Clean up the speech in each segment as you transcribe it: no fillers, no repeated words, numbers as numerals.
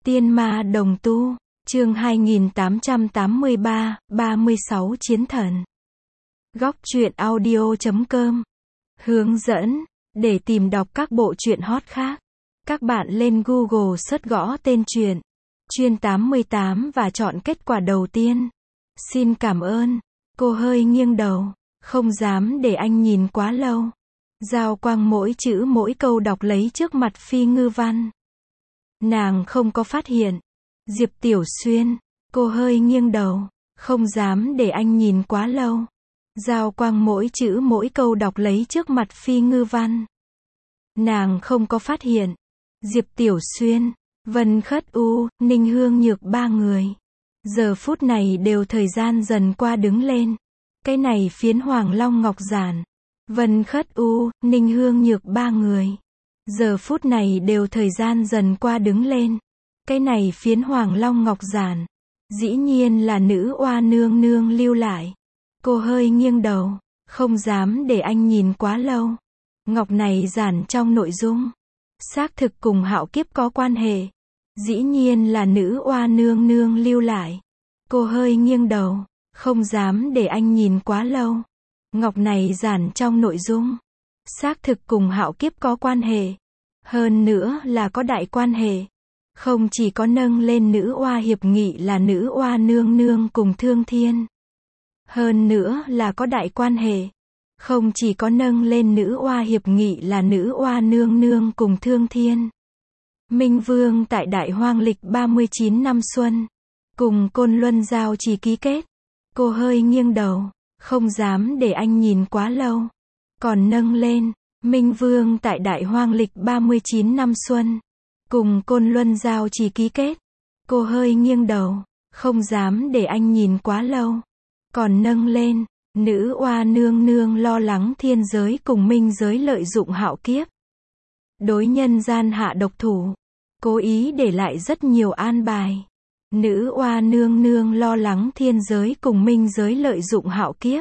Tiên ma đồng tu, chương 2883, 36 chiến thần. Góc truyện audio.com. Hướng dẫn, để tìm đọc các bộ truyện hot khác. Các bạn lên Google search gõ tên truyện, Chuyên 88 và chọn kết quả đầu tiên. Xin cảm ơn. Cô hơi nghiêng đầu, không dám để anh nhìn quá lâu. Giao quang mỗi chữ mỗi câu đọc lấy trước mặt Phi Ngư Văn. Nàng không có phát hiện. Diệp Tiểu Xuyên, cô hơi nghiêng đầu, không dám để anh nhìn quá lâu. Giao quang mỗi chữ mỗi câu đọc lấy trước mặt Phi Ngư Văn. Nàng không có phát hiện. Diệp Tiểu Xuyên, Vân Khất U, Ninh Hương Nhược ba người. Giờ phút này đều thời gian dần qua đứng lên. Cái này phiến Hoàng Long Ngọc Giản. Vân Khất U, Ninh Hương Nhược ba người. Giờ phút này đều thời gian dần qua đứng lên. Cái này phiến Hoàng Long Ngọc Giản. Dĩ nhiên là nữ oa nương nương lưu lại. Cô hơi nghiêng đầu, không dám để anh nhìn quá lâu. Ngọc này giản trong nội dung, xác thực cùng hạo kiếp có quan hệ. Dĩ nhiên là nữ oa nương nương lưu lại. Cô hơi nghiêng đầu, không dám để anh nhìn quá lâu. Ngọc này giản trong nội dung, xác thực cùng hạo kiếp có quan hệ. Hơn nữa là có đại quan hệ. Không chỉ có nâng lên nữ oa hiệp nghị là nữ oa nương nương cùng Thương Thiên. Hơn nữa là có đại quan hệ. Không chỉ có nâng lên nữ oa hiệp nghị là nữ oa nương nương cùng Thương Thiên. Minh Vương tại Đại Hoang lịch 39 năm xuân, cùng Côn Luân giao chỉ ký kết. Cô hơi nghiêng đầu, không dám để anh nhìn quá lâu. Còn nâng lên, Minh Vương tại Đại Hoang lịch 39 năm xuân, cùng Côn Luân giao chỉ ký kết. Cô hơi nghiêng đầu, không dám để anh nhìn quá lâu. Còn nâng lên, nữ oa nương nương lo lắng thiên giới cùng minh giới lợi dụng hạo kiếp. Đối nhân gian hạ độc thủ. Cố ý để lại rất nhiều an bài. Nữ oa nương nương lo lắng thiên giới cùng minh giới lợi dụng hạo kiếp.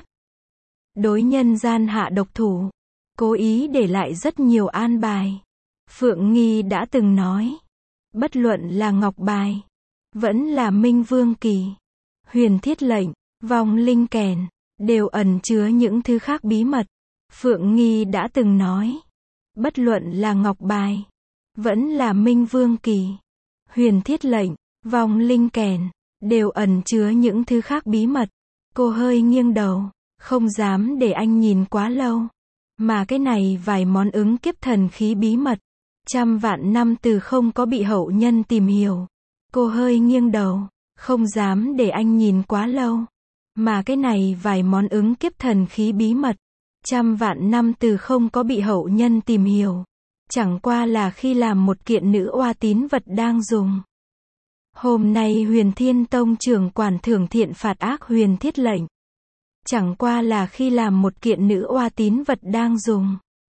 Đối nhân gian hạ độc thủ. Cố ý để lại rất nhiều an bài. Phượng Nghi đã từng nói. Bất luận là ngọc bài, vẫn là minh vương kỳ, huyền thiết lệnh, vong linh kèn, đều ẩn chứa những thứ khác bí mật. Phượng Nghi đã từng nói. Bất luận là ngọc bài, vẫn là minh vương kỳ, huyền thiết lệnh, vong linh kèn, đều ẩn chứa những thứ khác bí mật. Cô hơi nghiêng đầu, không dám để anh nhìn quá lâu. Mà cái này vài món ứng kiếp thần khí bí mật, trăm vạn năm từ không có bị hậu nhân tìm hiểu. Cô hơi nghiêng đầu, không dám để anh nhìn quá lâu. Mà cái này vài món ứng kiếp thần khí bí mật, trăm vạn năm từ không có bị hậu nhân tìm hiểu. Chẳng qua là khi làm một kiện nữ oa tín vật đang dùng. Hôm nay Huyền Thiên Tông trưởng quản thưởng thiện phạt ác huyền thiết lệnh. Chẳng qua là khi làm một kiện nữ oa tín vật đang dùng.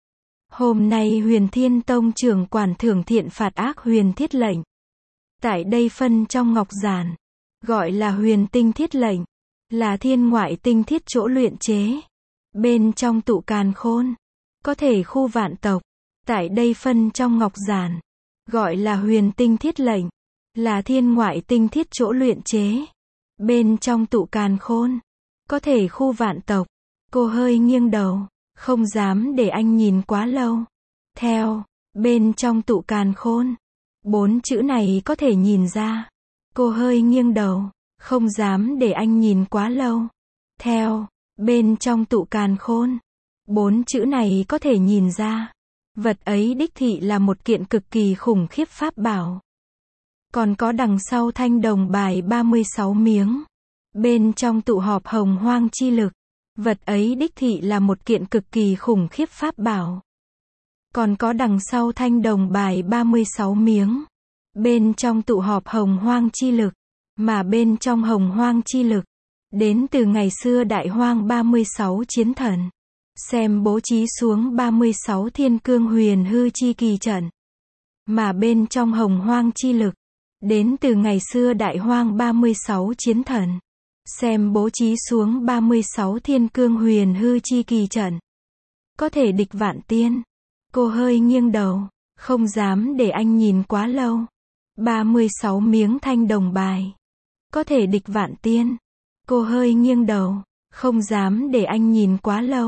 Hôm nay Huyền Thiên Tông trưởng quản thưởng thiện phạt ác huyền thiết lệnh. Tại đây phân trong ngọc giản, gọi là huyền tinh thiết lệnh, là thiên ngoại tinh thiết chỗ luyện chế. Bên trong tụ càn khôn, có thể khu vạn tộc. Tại đây phân trong ngọc giản, gọi là huyền tinh thiết lệnh, là thiên ngoại tinh thiết chỗ luyện chế. Bên trong tụ càn khôn, có thể khu vạn tộc. Cô hơi nghiêng đầu, không dám để anh nhìn quá lâu. Theo, bên trong tụ càn khôn, 4 chữ này có thể nhìn ra. Cô hơi nghiêng đầu, không dám để anh nhìn quá lâu. Theo, bên trong tụ càn khôn, 4 chữ này có thể nhìn ra. Vật ấy đích thị là một kiện cực kỳ khủng khiếp pháp bảo. Còn có đằng sau thanh đồng bài 36 miếng. Bên trong tụ họp hồng hoang chi lực. Vật ấy đích thị là một kiện cực kỳ khủng khiếp pháp bảo. Còn có đằng sau thanh đồng bài 36 miếng. Bên trong tụ họp hồng hoang chi lực. Mà bên trong hồng hoang chi lực, đến từ ngày xưa Đại Hoang 36 chiến thần. Xem bố trí xuống 36 thiên cương huyền hư chi kỳ trận. Mà bên trong hồng hoang chi lực, đến từ ngày xưa Đại Hoang 36 chiến thần. Xem bố trí xuống 36 thiên cương huyền hư chi kỳ trận. Có thể địch vạn tiên. Cô hơi nghiêng đầu, không dám để anh nhìn quá lâu. 36 miếng thanh đồng bài. Có thể địch vạn tiên. Cô hơi nghiêng đầu, không dám để anh nhìn quá lâu.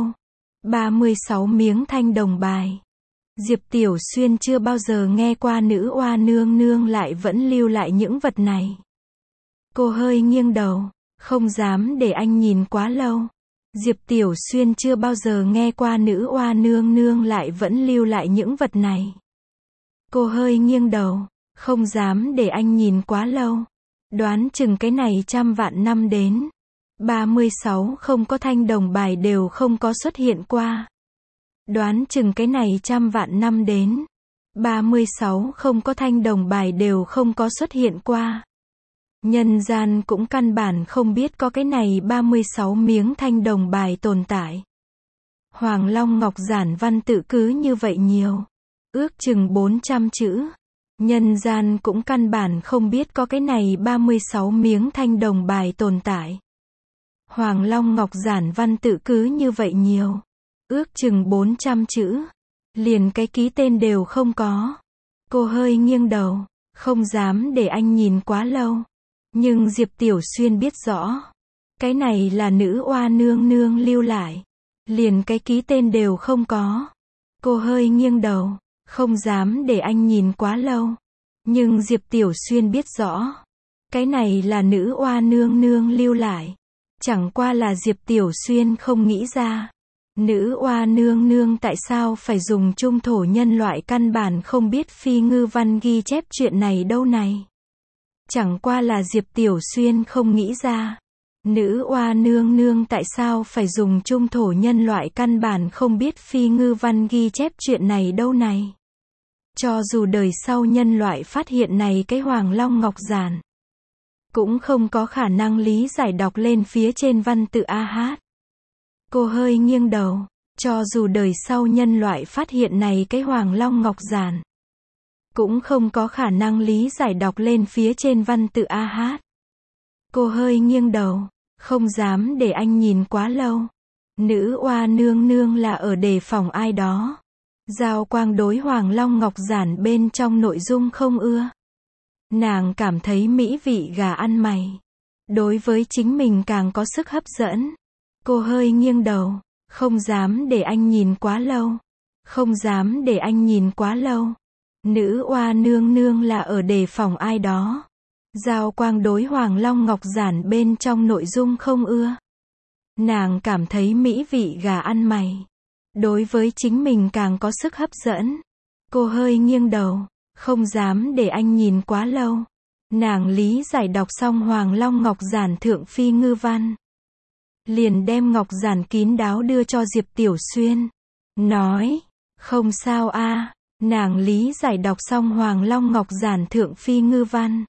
36 miếng thanh đồng bài. Diệp Tiểu Xuyên chưa bao giờ nghe qua nữ oa nương nương lại vẫn lưu lại những vật này. Cô hơi nghiêng đầu, không dám để anh nhìn quá lâu. Diệp Tiểu Xuyên chưa bao giờ nghe qua nữ oa nương nương lại vẫn lưu lại những vật này. Cô hơi nghiêng đầu, không dám để anh nhìn quá lâu. Đoán chừng cái này trăm vạn năm đến. 36 không có thanh đồng bài đều không có xuất hiện qua. Đoán chừng cái này trăm vạn năm đến. 36 không có thanh đồng bài đều không có xuất hiện qua. Nhân gian cũng căn bản không biết có cái này 36 miếng thanh đồng bài tồn tại. Hoàng Long Ngọc giản văn tự cứ như vậy nhiều. Ước chừng 400 chữ. Nhân gian cũng căn bản không biết có cái này 36 miếng thanh đồng bài tồn tại. Hoàng Long Ngọc giản văn tự cứ như vậy nhiều. Ước chừng 400 chữ. Liền cái ký tên đều không có. Cô hơi nghiêng đầu, không dám để anh nhìn quá lâu. Nhưng Diệp Tiểu Xuyên biết rõ. Cái này là nữ oa nương nương lưu lại. Liền cái ký tên đều không có. Cô hơi nghiêng đầu, không dám để anh nhìn quá lâu. Nhưng Diệp Tiểu Xuyên biết rõ. Cái này là nữ oa nương nương lưu lại. Chẳng qua là Diệp Tiểu Xuyên không nghĩ ra. Nữ oa nương nương tại sao phải dùng trung thổ nhân loại căn bản không biết phi ngư văn ghi chép chuyện này đâu này. Chẳng qua là Diệp Tiểu Xuyên không nghĩ ra. Nữ oa nương nương tại sao phải dùng trung thổ nhân loại căn bản không biết phi ngư văn ghi chép chuyện này đâu này. Cho dù đời sau nhân loại phát hiện này cái Hoàng Long Ngọc giản, cũng không có khả năng lý giải đọc lên phía trên văn tự A Hát. Cô hơi nghiêng đầu, cho dù đời sau nhân loại phát hiện này cái Hoàng Long Ngọc giản, cũng không có khả năng lý giải đọc lên phía trên văn tự A Hát. Cô hơi nghiêng đầu, không dám để anh nhìn quá lâu. Nữ oa nương nương là ở đề phòng ai đó. Giao Quang đối Hoàng Long Ngọc giản bên trong nội dung không ưa. Nàng cảm thấy mỹ vị gà ăn mày. Đối với chính mình càng có sức hấp dẫn. Cô hơi nghiêng đầu, không dám để anh nhìn quá lâu. Không dám để anh nhìn quá lâu. Nữ oa nương nương là ở đề phòng ai đó. Giao Quang đối Hoàng Long Ngọc giản bên trong nội dung không ưa. Nàng cảm thấy mỹ vị gà ăn mày. Đối với chính mình càng có sức hấp dẫn. Cô hơi nghiêng đầu, không dám để anh nhìn quá lâu. Nàng lý giải đọc xong Hoàng Long Ngọc giản thượng phi ngư văn. Liền đem ngọc giản kín đáo đưa cho Diệp Tiểu Xuyên. Nói, không sao a. Nàng lý giải đọc xong Hoàng Long Ngọc giản thượng phi ngư văn.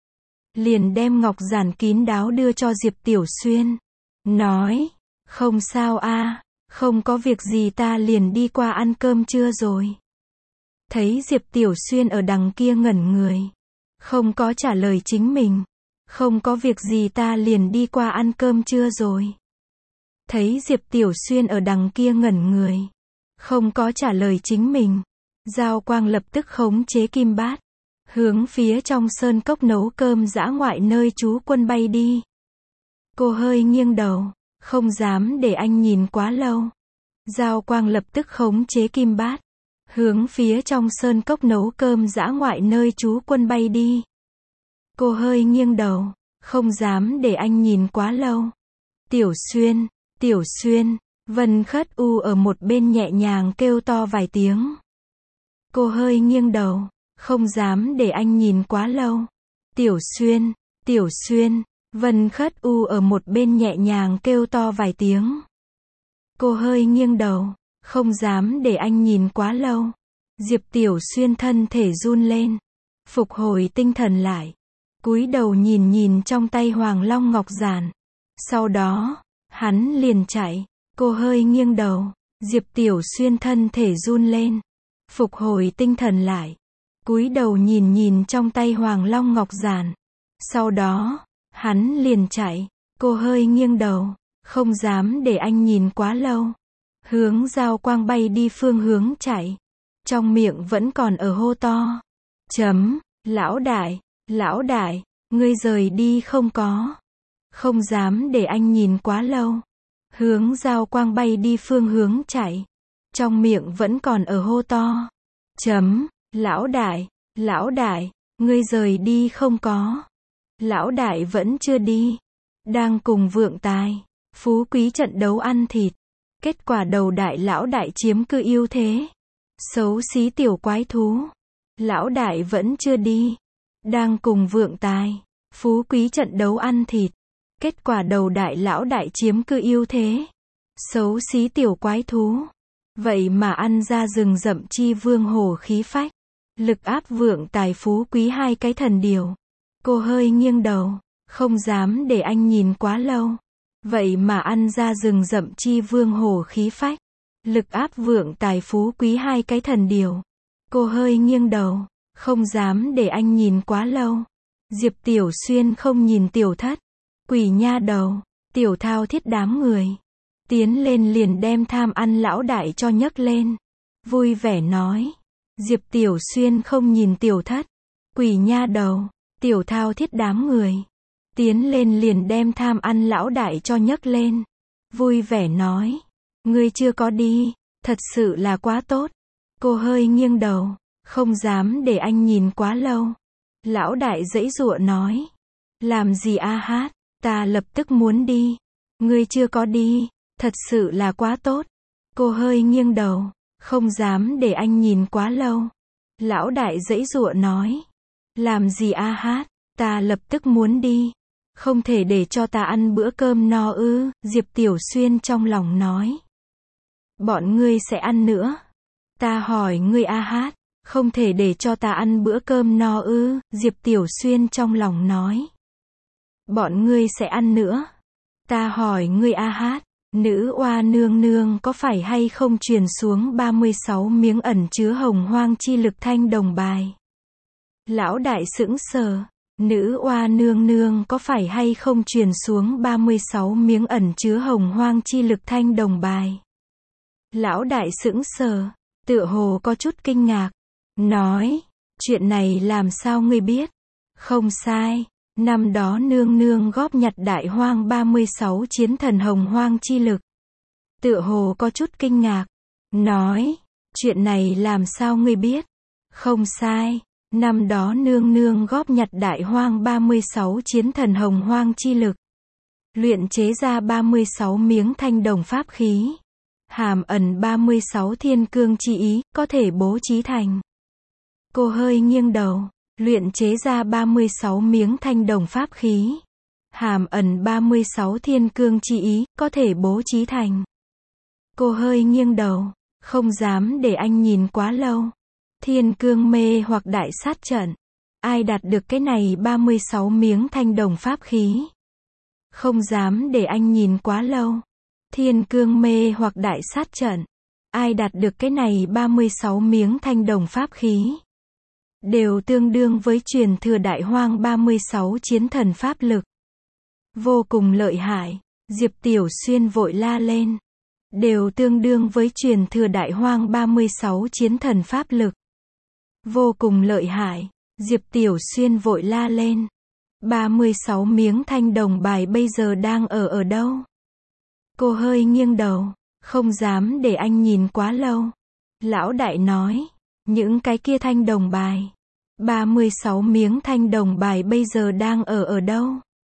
Liền đem ngọc giản kín đáo đưa cho Diệp Tiểu Xuyên. Nói, không sao a. Không có việc gì ta liền đi qua ăn cơm trưa rồi. Thấy Diệp Tiểu Xuyên ở đằng kia ngẩn người. Không có trả lời chính mình. Không có việc gì ta liền đi qua ăn cơm trưa rồi. Thấy Diệp Tiểu Xuyên ở đằng kia ngẩn người. Không có trả lời chính mình. Giao Quang lập tức khống chế kim bát. Hướng phía trong sơn cốc nấu cơm dã ngoại nơi trú quân bay đi. Cô hơi nghiêng đầu. Không dám để anh nhìn quá lâu. Giao Quang lập tức khống chế kim bát. Hướng phía trong sơn cốc nấu cơm dã ngoại nơi trú quân bay đi. Cô hơi nghiêng đầu. Không dám để anh nhìn quá lâu. Tiểu Xuyên, Vân Khất U ở một bên nhẹ nhàng kêu to vài tiếng. Cô hơi nghiêng đầu. Không dám để anh nhìn quá lâu. Tiểu Xuyên, Vân Khất U ở một bên nhẹ nhàng kêu to vài tiếng. Cô hơi nghiêng đầu. Không dám để anh nhìn quá lâu. Diệp Tiểu Xuyên thân thể run lên. Phục hồi tinh thần lại. Cúi đầu nhìn trong tay Hoàng Long Ngọc giản. Sau đó, hắn liền chạy. Cô hơi nghiêng đầu. Diệp Tiểu Xuyên thân thể run lên. Phục hồi tinh thần lại. Cúi đầu nhìn trong tay Hoàng Long Ngọc giản. Sau đó, hắn liền chạy. Cô hơi nghiêng đầu. Không dám để anh nhìn quá lâu. Hướng Giao Quang bay đi phương hướng chạy. Trong miệng vẫn còn ở hô to. Lão đại, ngươi rời đi không có. Không dám để anh nhìn quá lâu. Hướng Giao Quang bay đi phương hướng chạy. Trong miệng vẫn còn ở hô to. Lão đại, ngươi rời đi không có. Lão đại vẫn chưa đi. Đang cùng vượng tài, phú quý trận đấu ăn thịt. Kết quả đầu đại lão đại chiếm cứ ưu thế. Xấu xí tiểu quái thú. Lão đại vẫn chưa đi. Đang cùng vượng tài, phú quý trận đấu ăn thịt. Kết quả đầu đại lão đại chiếm cứ ưu thế. Xấu xí tiểu quái thú. Vậy mà ăn ra rừng rậm chi vương hổ khí phách. Lực áp vượng tài phú quý hai cái thần điều. Cô hơi nghiêng đầu. Không dám để anh nhìn quá lâu. Vậy mà ăn ra rừng rậm chi vương hổ khí phách. Lực áp vượng tài phú quý hai cái thần điều. Cô hơi nghiêng đầu. Không dám để anh nhìn quá lâu. Diệp Tiểu Xuyên không nhìn Tiểu Thất. Quỷ nha đầu. Tiểu Thao Thiết đám người. Tiến lên liền đem tham ăn lão đại cho nhấc lên. Vui vẻ nói. Diệp Tiểu Xuyên không nhìn Tiểu Thất. Quỷ nha đầu. Tiểu Thao Thiết đám người. Tiến lên liền đem tham ăn lão đại cho nhấc lên. Vui vẻ nói. Ngươi chưa có đi. Thật sự là quá tốt. Cô hơi nghiêng đầu. Không dám để anh nhìn quá lâu. Lão đại giãy giụa nói. Làm gì a hát, ta lập tức muốn đi. Ngươi chưa có đi. Thật sự là quá tốt. Cô hơi nghiêng đầu. Không dám để anh nhìn quá lâu. Lão đại giãy giụa nói. Làm gì a hát, ta lập tức muốn đi. Không thể để cho ta ăn bữa cơm no ư, Diệp Tiểu Xuyên trong lòng nói. Bọn ngươi sẽ ăn nữa. Ta hỏi ngươi a hát, không thể để cho ta ăn bữa cơm no ư, Diệp Tiểu Xuyên trong lòng nói. Bọn ngươi sẽ ăn nữa. Ta hỏi ngươi a hát, nữ oa nương nương có phải hay không truyền xuống 36 miếng ẩn chứa hồng hoang chi lực thanh đồng bài? Lão đại sững sờ. Nữ oa nương nương có phải hay không truyền xuống 36 miếng ẩn chứa hồng hoang chi lực thanh đồng bài? Lão đại sững sờ, tựa hồ có chút kinh ngạc. Nói, chuyện này làm sao ngươi biết? Không sai, năm đó nương nương góp nhặt đại hoang 36 chiến thần hồng hoang chi lực. Tựa hồ có chút kinh ngạc. Nói, chuyện này làm sao ngươi biết? Không sai. Năm đó nương nương góp nhặt đại hoang 36 chiến thần hồng hoang chi lực. Luyện chế ra 36 miếng thanh đồng pháp khí. Hàm ẩn 36 thiên cương chi ý, có thể bố trí thành. Cô hơi nghiêng đầu. Luyện chế ra 36 miếng thanh đồng pháp khí. Hàm ẩn 36 thiên cương chi ý, có thể bố trí thành. Cô hơi nghiêng đầu. Không dám để anh nhìn quá lâu. Thiên cương mê hoặc đại sát trận. Ai đạt được cái này 36 miếng thanh đồng pháp khí? Không dám để anh nhìn quá lâu. Thiên cương mê hoặc đại sát trận. Ai đạt được cái này 36 miếng thanh đồng pháp khí? Đều tương đương với truyền thừa đại hoang 36 chiến thần pháp lực. Vô cùng lợi hại. Diệp Tiểu Xuyên vội la lên. Đều tương đương với truyền thừa đại hoang 36 chiến thần pháp lực. Vô cùng lợi hại. Diệp Tiểu Xuyên vội la lên. 36 miếng thanh đồng bài bây giờ đang ở đâu? Cô hơi nghiêng đầu. Không dám để anh nhìn quá lâu. Lão đại nói. Những cái kia thanh đồng bài. 36 miếng thanh đồng bài bây giờ đang ở đâu?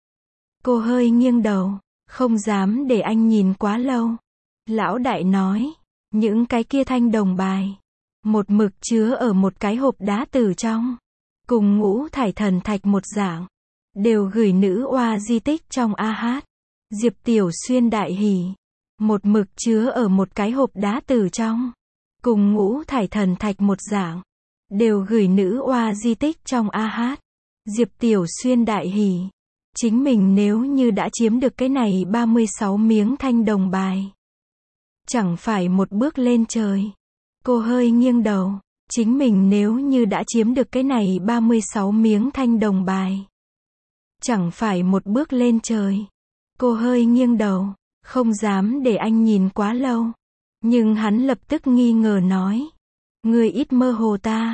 Cô hơi nghiêng đầu. Không dám để anh nhìn quá lâu. Lão đại nói. Những cái kia thanh đồng bài. Một mực chứa ở một cái hộp đá từ trong. Cùng ngũ thải thần thạch một dạng. Đều gửi nữ oa di tích trong a hát. Diệp Tiểu Xuyên đại hỉ. Một mực chứa ở một cái hộp đá từ trong. Cùng ngũ thải thần thạch một dạng. Đều gửi nữ oa di tích trong a hát. Diệp Tiểu Xuyên đại hỉ. Chính mình nếu như đã chiếm được cái này 36 miếng thanh đồng bài. Chẳng phải một bước lên trời. Cô hơi nghiêng đầu. Chính mình nếu như đã chiếm được cái này 36 miếng thanh đồng bài. Chẳng phải một bước lên trời. Cô hơi nghiêng đầu. Không dám để anh nhìn quá lâu. Nhưng hắn lập tức nghi ngờ nói. Ngươi ít mơ hồ ta.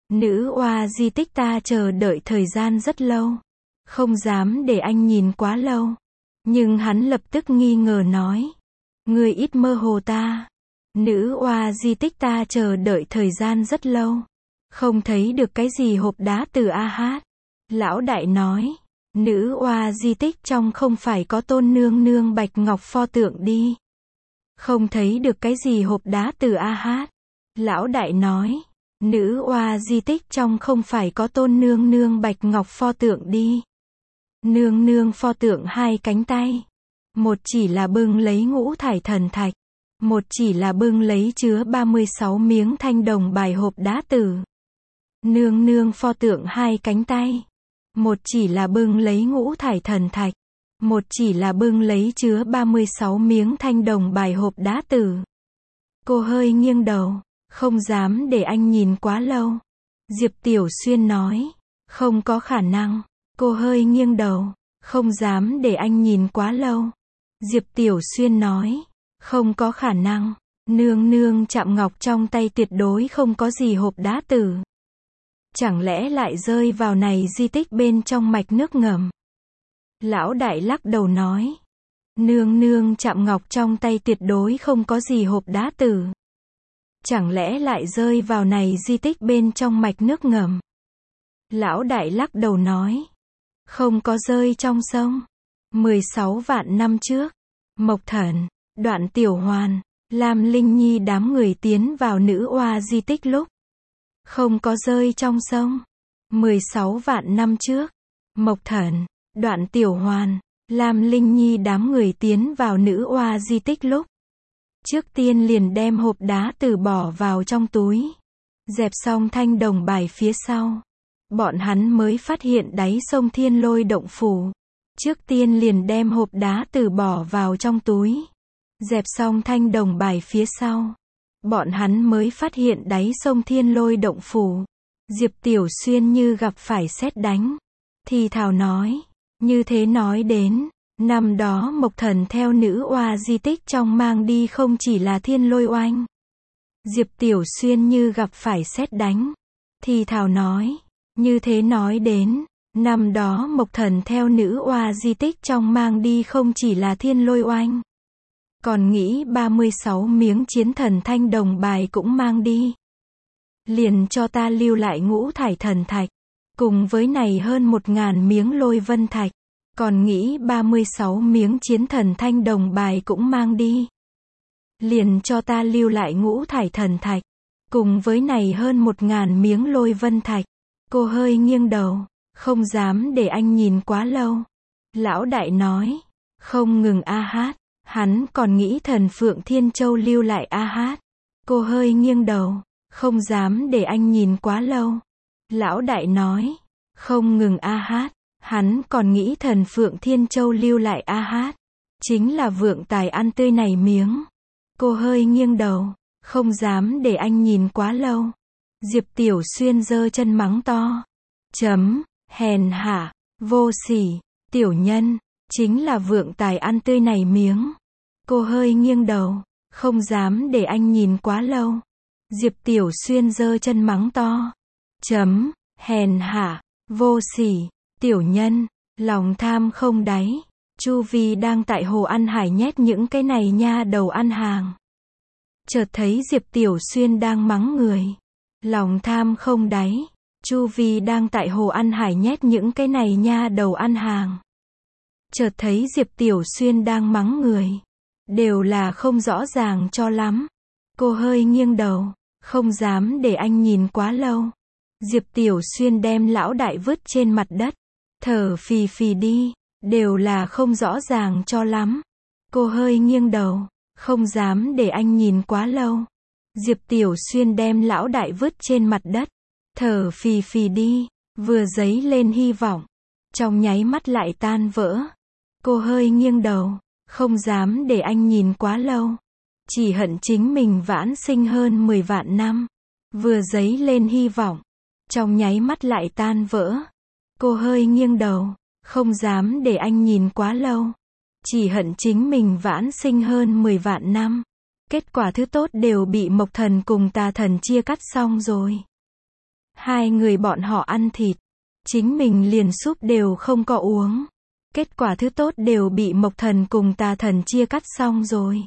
Nữ oa di tích ta chờ đợi thời gian rất lâu. Không dám để anh nhìn quá lâu. Nhưng hắn lập tức nghi ngờ nói. Ngươi ít mơ hồ ta. Nữ oa di tích ta chờ đợi thời gian rất lâu. Không thấy được cái gì hộp đá từ A-hát. Lão đại nói. Nữ oa di tích trong không phải có tôn nương nương bạch ngọc pho tượng đi. Không thấy được cái gì hộp đá từ A-hát. Lão đại nói. Nữ oa di tích trong không phải có tôn nương nương bạch ngọc pho tượng đi. Nương nương pho tượng hai cánh tay. Một chỉ là bưng lấy ngũ thải thần thạch. Một chỉ là bưng lấy chứa 36 miếng thanh đồng bài hộp đá tử. Nương nương pho tượng hai cánh tay. Một chỉ là bưng lấy ngũ thải thần thạch. Một chỉ là bưng lấy chứa 36 miếng thanh đồng bài hộp đá tử. Cô hơi nghiêng đầu. Không dám để anh nhìn quá lâu. Diệp Tiểu Xuyên nói. Không có khả năng. Cô hơi nghiêng đầu. Không dám để anh nhìn quá lâu. Diệp Tiểu Xuyên nói. Không có khả năng. Nương nương chạm ngọc trong tay tuyệt đối không có gì hộp đá tử. Chẳng lẽ lại rơi vào này di tích bên trong mạch nước ngầm? Lão đại lắc đầu nói. Nương nương chạm ngọc trong tay tuyệt đối không có gì hộp đá tử. Chẳng lẽ lại rơi vào này di tích bên trong mạch nước ngầm? Lão đại lắc đầu nói. Không có rơi trong sông. 16 vạn năm trước. Mộc Thần, Đoạn Tiểu Hoàn, Lam Linh Nhi đám người tiến vào nữ oa di tích lúc. Không có rơi trong sông. 16 vạn năm trước. Mộc Thần, Đoạn Tiểu Hoàn, Lam Linh Nhi đám người tiến vào nữ oa di tích lúc. Trước tiên liền đem hộp đá tử bỏ vào trong túi. Dẹp xong thanh đồng bài phía sau. Bọn hắn mới phát hiện đáy sông Thiên Lôi Động Phủ. Trước tiên liền đem hộp đá tử bỏ vào trong túi. Dẹp xong thanh đồng bài phía sau. Bọn hắn mới phát hiện đáy sông Thiên Lôi Động Phủ. Diệp Tiểu Xuyên như gặp phải sét đánh. Thì thào nói. Như thế nói đến. Năm đó Mộc Thần theo nữ oa di tích trong mang đi không chỉ là Thiên Lôi Oanh. Diệp Tiểu Xuyên như gặp phải sét đánh. Thì thào nói. Như thế nói đến. Năm đó Mộc Thần theo nữ oa di tích trong mang đi không chỉ là Thiên Lôi Oanh. Còn nghĩ 36 miếng chiến thần thanh đồng bài cũng mang đi. Liền cho ta lưu lại ngũ thải thần thạch. Cùng với này hơn 1000 miếng lôi vân thạch. Còn nghĩ 36 miếng chiến thần thanh đồng bài cũng mang đi. Liền cho ta lưu lại ngũ thải thần thạch. Cùng với này hơn 1000 miếng lôi vân thạch. Cô hơi nghiêng đầu. Không dám để anh nhìn quá lâu. Lão đại nói. Không ngừng A-hát. Hắn còn nghĩ thần Phượng Thiên Châu lưu lại A-hát. Cô hơi nghiêng đầu. Không dám để anh nhìn quá lâu. Lão đại nói. Không ngừng A-hát. Hắn còn nghĩ thần Phượng Thiên Châu lưu lại A-hát. Chính là vượng tài ăn tươi này miếng. Cô hơi nghiêng đầu. Không dám để anh nhìn quá lâu. Diệp Tiểu Xuyên giơ chân mắng to. Hèn hạ, vô sỉ, tiểu nhân. Chính là vượng tài ăn tươi này miếng. Cô hơi nghiêng đầu. Không dám để anh nhìn quá lâu. Diệp Tiểu Xuyên giơ chân mắng to. Hèn hạ, vô sỉ, tiểu nhân, lòng tham không đáy. Chu Vi đang tại hồ ăn hải nhét những cái này nha đầu ăn hàng. Chợt thấy Diệp Tiểu Xuyên đang mắng người. Lòng tham không đáy. Chu Vi đang tại hồ ăn hải nhét những cái này nha đầu ăn hàng. Chợt thấy Diệp Tiểu Xuyên đang mắng người. Đều là không rõ ràng cho lắm. Cô hơi nghiêng đầu. Không dám để anh nhìn quá lâu. Diệp Tiểu Xuyên đem lão đại vứt trên mặt đất. Thở phì phì đi. Đều là không rõ ràng cho lắm. Cô hơi nghiêng đầu. Không dám để anh nhìn quá lâu. Diệp Tiểu Xuyên đem lão đại vứt trên mặt đất. Thở phì phì đi. Vừa dấy lên hy vọng. Trong nháy mắt lại tan vỡ. Cô hơi nghiêng đầu. Không dám để anh nhìn quá lâu. Chỉ hận chính mình vãn sinh hơn 10 vạn năm. Vừa dấy lên hy vọng. Trong nháy mắt lại tan vỡ. Cô hơi nghiêng đầu. Không dám để anh nhìn quá lâu. Chỉ hận chính mình vãn sinh hơn 10 vạn năm. Kết quả thứ tốt đều bị Mộc Thần cùng Tà Thần chia cắt xong rồi. Hai người bọn họ ăn thịt. Chính mình liền súp đều không có uống. Kết quả thứ tốt đều bị Mộc Thần cùng Tà Thần chia cắt xong rồi.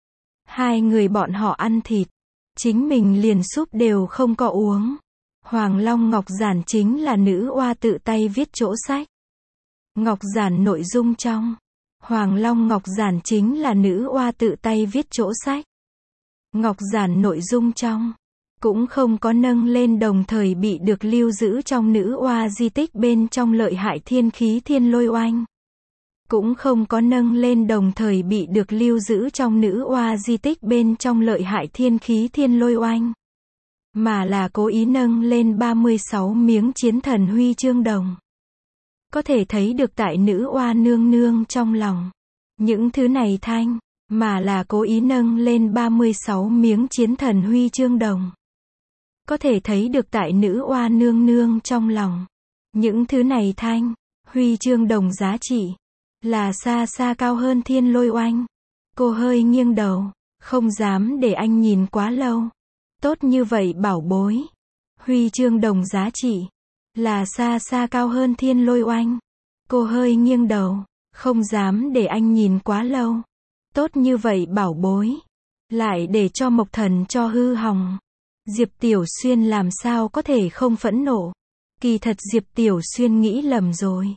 Hai người bọn họ ăn thịt. Chính mình liền súp đều không có uống. Hoàng Long Ngọc Giản chính là nữ oa tự tay viết chỗ sách. Ngọc Giản nội dung trong. Hoàng Long Ngọc Giản chính là nữ oa tự tay viết chỗ sách. Ngọc Giản nội dung trong. Cũng không có nâng lên đồng thời bị được lưu giữ trong nữ oa di tích bên trong lợi hại thiên khí thiên lôi oanh. Cũng không có nâng lên đồng thời bị được lưu giữ trong nữ oa di tích bên trong lợi hại thiên khí thiên lôi oanh. Mà là cố ý nâng lên 36 miếng chiến thần huy chương đồng. Có thể thấy được tại nữ oa nương nương trong lòng. Những thứ này thanh, mà là cố ý nâng lên 36 miếng chiến thần huy chương đồng. Có thể thấy được tại nữ oa nương nương trong lòng. Những thứ này thanh, huy chương đồng giá trị, là xa xa cao hơn thiên lôi oanh. Cô hơi nghiêng đầu, không dám để anh nhìn quá lâu. Tốt như vậy bảo bối. Huy chương đồng giá trị, là xa xa cao hơn thiên lôi oanh. Cô hơi nghiêng đầu, không dám để anh nhìn quá lâu. Tốt như vậy bảo bối. Lại để cho Mộc Thần cho hư hỏng. Diệp Tiểu Xuyên làm sao có thể không phẫn nộ. Kỳ thật Diệp Tiểu Xuyên nghĩ lầm rồi.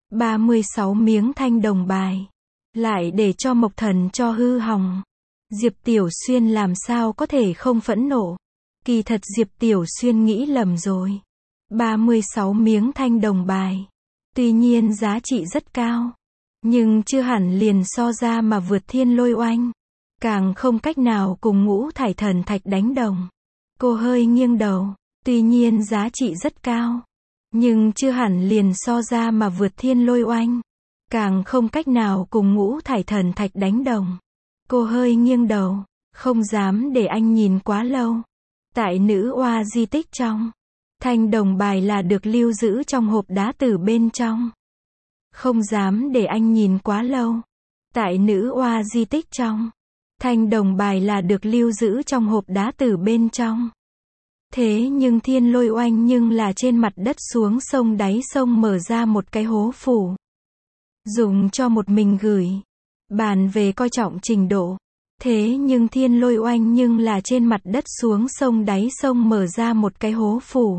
36 miếng thanh đồng bài. Lại để cho Mộc Thần cho hư hỏng. Diệp Tiểu Xuyên làm sao có thể không phẫn nộ. Kỳ thật Diệp Tiểu Xuyên nghĩ lầm rồi. 36 miếng thanh đồng bài. Tuy nhiên giá trị rất cao. Nhưng chưa hẳn liền so ra mà vượt thiên lôi oanh. Càng không cách nào cùng ngũ thải thần thạch đánh đồng. Cô hơi nghiêng đầu. Tuy nhiên giá trị rất cao. Nhưng chưa hẳn liền so ra mà vượt thiên lôi oanh. Càng không cách nào cùng ngũ thải thần thạch đánh đồng. Cô hơi nghiêng đầu. Không dám để anh nhìn quá lâu. Tại nữ oa di tích trong. Thanh đồng bài là được lưu giữ trong hộp đá từ bên trong. Không dám để anh nhìn quá lâu. Tại nữ oa di tích trong. Thanh đồng bài là được lưu giữ trong hộp đá từ bên trong. Thế nhưng thiên lôi oanh nhưng là trên mặt đất xuống sông đáy sông mở ra một cái hố phủ. Dùng cho một mình gửi. Bàn về coi trọng trình độ. Thế nhưng thiên lôi oanh nhưng là trên mặt đất xuống sông đáy sông mở ra một cái hố phủ.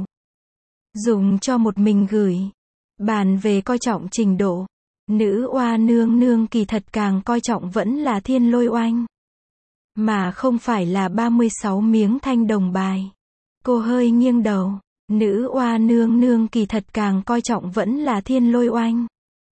Dùng cho một mình gửi. Bàn về coi trọng trình độ. Nữ oa nương nương kỳ thật càng coi trọng vẫn là thiên lôi oanh. Mà không phải là 36 miếng thanh đồng bài. Cô hơi nghiêng đầu. Nữ oa nương nương kỳ thật càng coi trọng vẫn là thiên lôi oanh.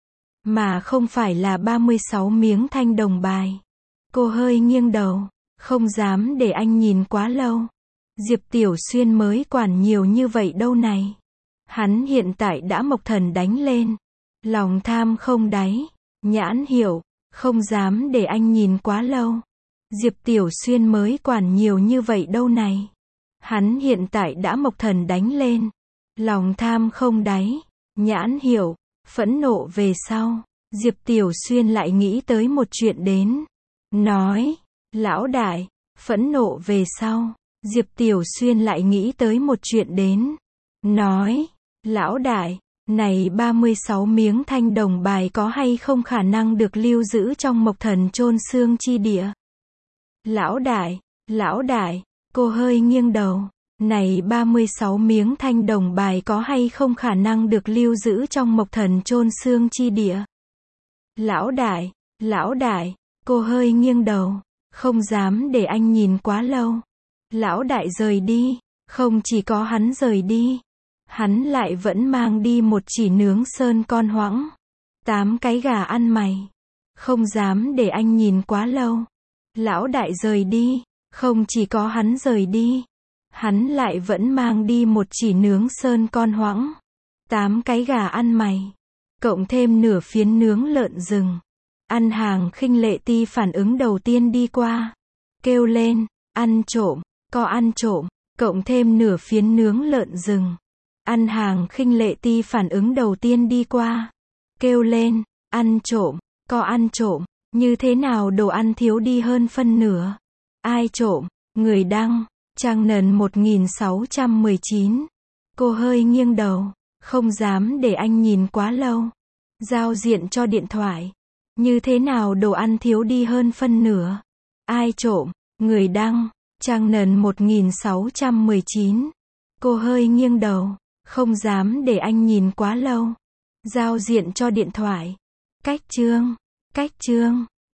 Mà không phải là 36 miếng thanh đồng bài. Cô hơi nghiêng đầu. Không dám để anh nhìn quá lâu. Diệp Tiểu Xuyên mới quản nhiều như vậy đâu này. Hắn hiện tại đã Mộc Thần đánh lên. Lòng tham không đáy. Nhãn hiệu. Không dám để anh nhìn quá lâu. Diệp Tiểu Xuyên mới quản nhiều như vậy đâu này. Hắn hiện tại đã Mộc Thần đánh lên. Lòng tham không đáy. Nhãn hiệu. Phẫn nộ về sau. Diệp Tiểu Xuyên lại nghĩ tới một chuyện đến. Nói. Lão đại. Phẫn nộ về sau. Diệp Tiểu Xuyên lại nghĩ tới một chuyện đến. Nói. Lão đại. Này 36 miếng thanh đồng bài có hay không khả năng được lưu giữ trong Mộc Thần chôn xương chi địa? Lão đại. Lão đại. Cô hơi nghiêng đầu. Này 36 miếng thanh đồng bài có hay không khả năng được lưu giữ trong Mộc Thần chôn xương chi địa? Lão đại. Lão đại. Cô hơi nghiêng đầu. Không dám để anh nhìn quá lâu. Lão đại rời đi. Không chỉ có hắn rời đi. Hắn lại vẫn mang đi một chỉ nướng sơn con hoãng. 8 cái gà ăn mày. Không dám để anh nhìn quá lâu. Lão đại rời đi. Không chỉ có hắn rời đi. Hắn lại vẫn mang đi một chỉ nướng sơn con hoãng. 8 cái gà ăn mày. Cộng thêm nửa phiến nướng lợn rừng. Ăn hàng khinh lệ ti phản ứng đầu tiên đi qua. Kêu lên, ăn trộm, có ăn trộm. Cộng thêm nửa phiến nướng lợn rừng. Ăn hàng khinh lệ ti phản ứng đầu tiên đi qua. Kêu lên, ăn trộm, có ăn trộm. Như thế nào đồ ăn thiếu đi hơn phân nửa? Ai trộm? Người đăng, trang nền 1619. Cô hơi nghiêng đầu. Không dám để anh nhìn quá lâu. Giao diện cho điện thoại. Như thế nào đồ ăn thiếu đi hơn phân nửa? Ai trộm? Người đăng. Trang nần 1619. Cô hơi nghiêng đầu. Không dám để anh nhìn quá lâu. Giao diện cho điện thoại. Cách chương.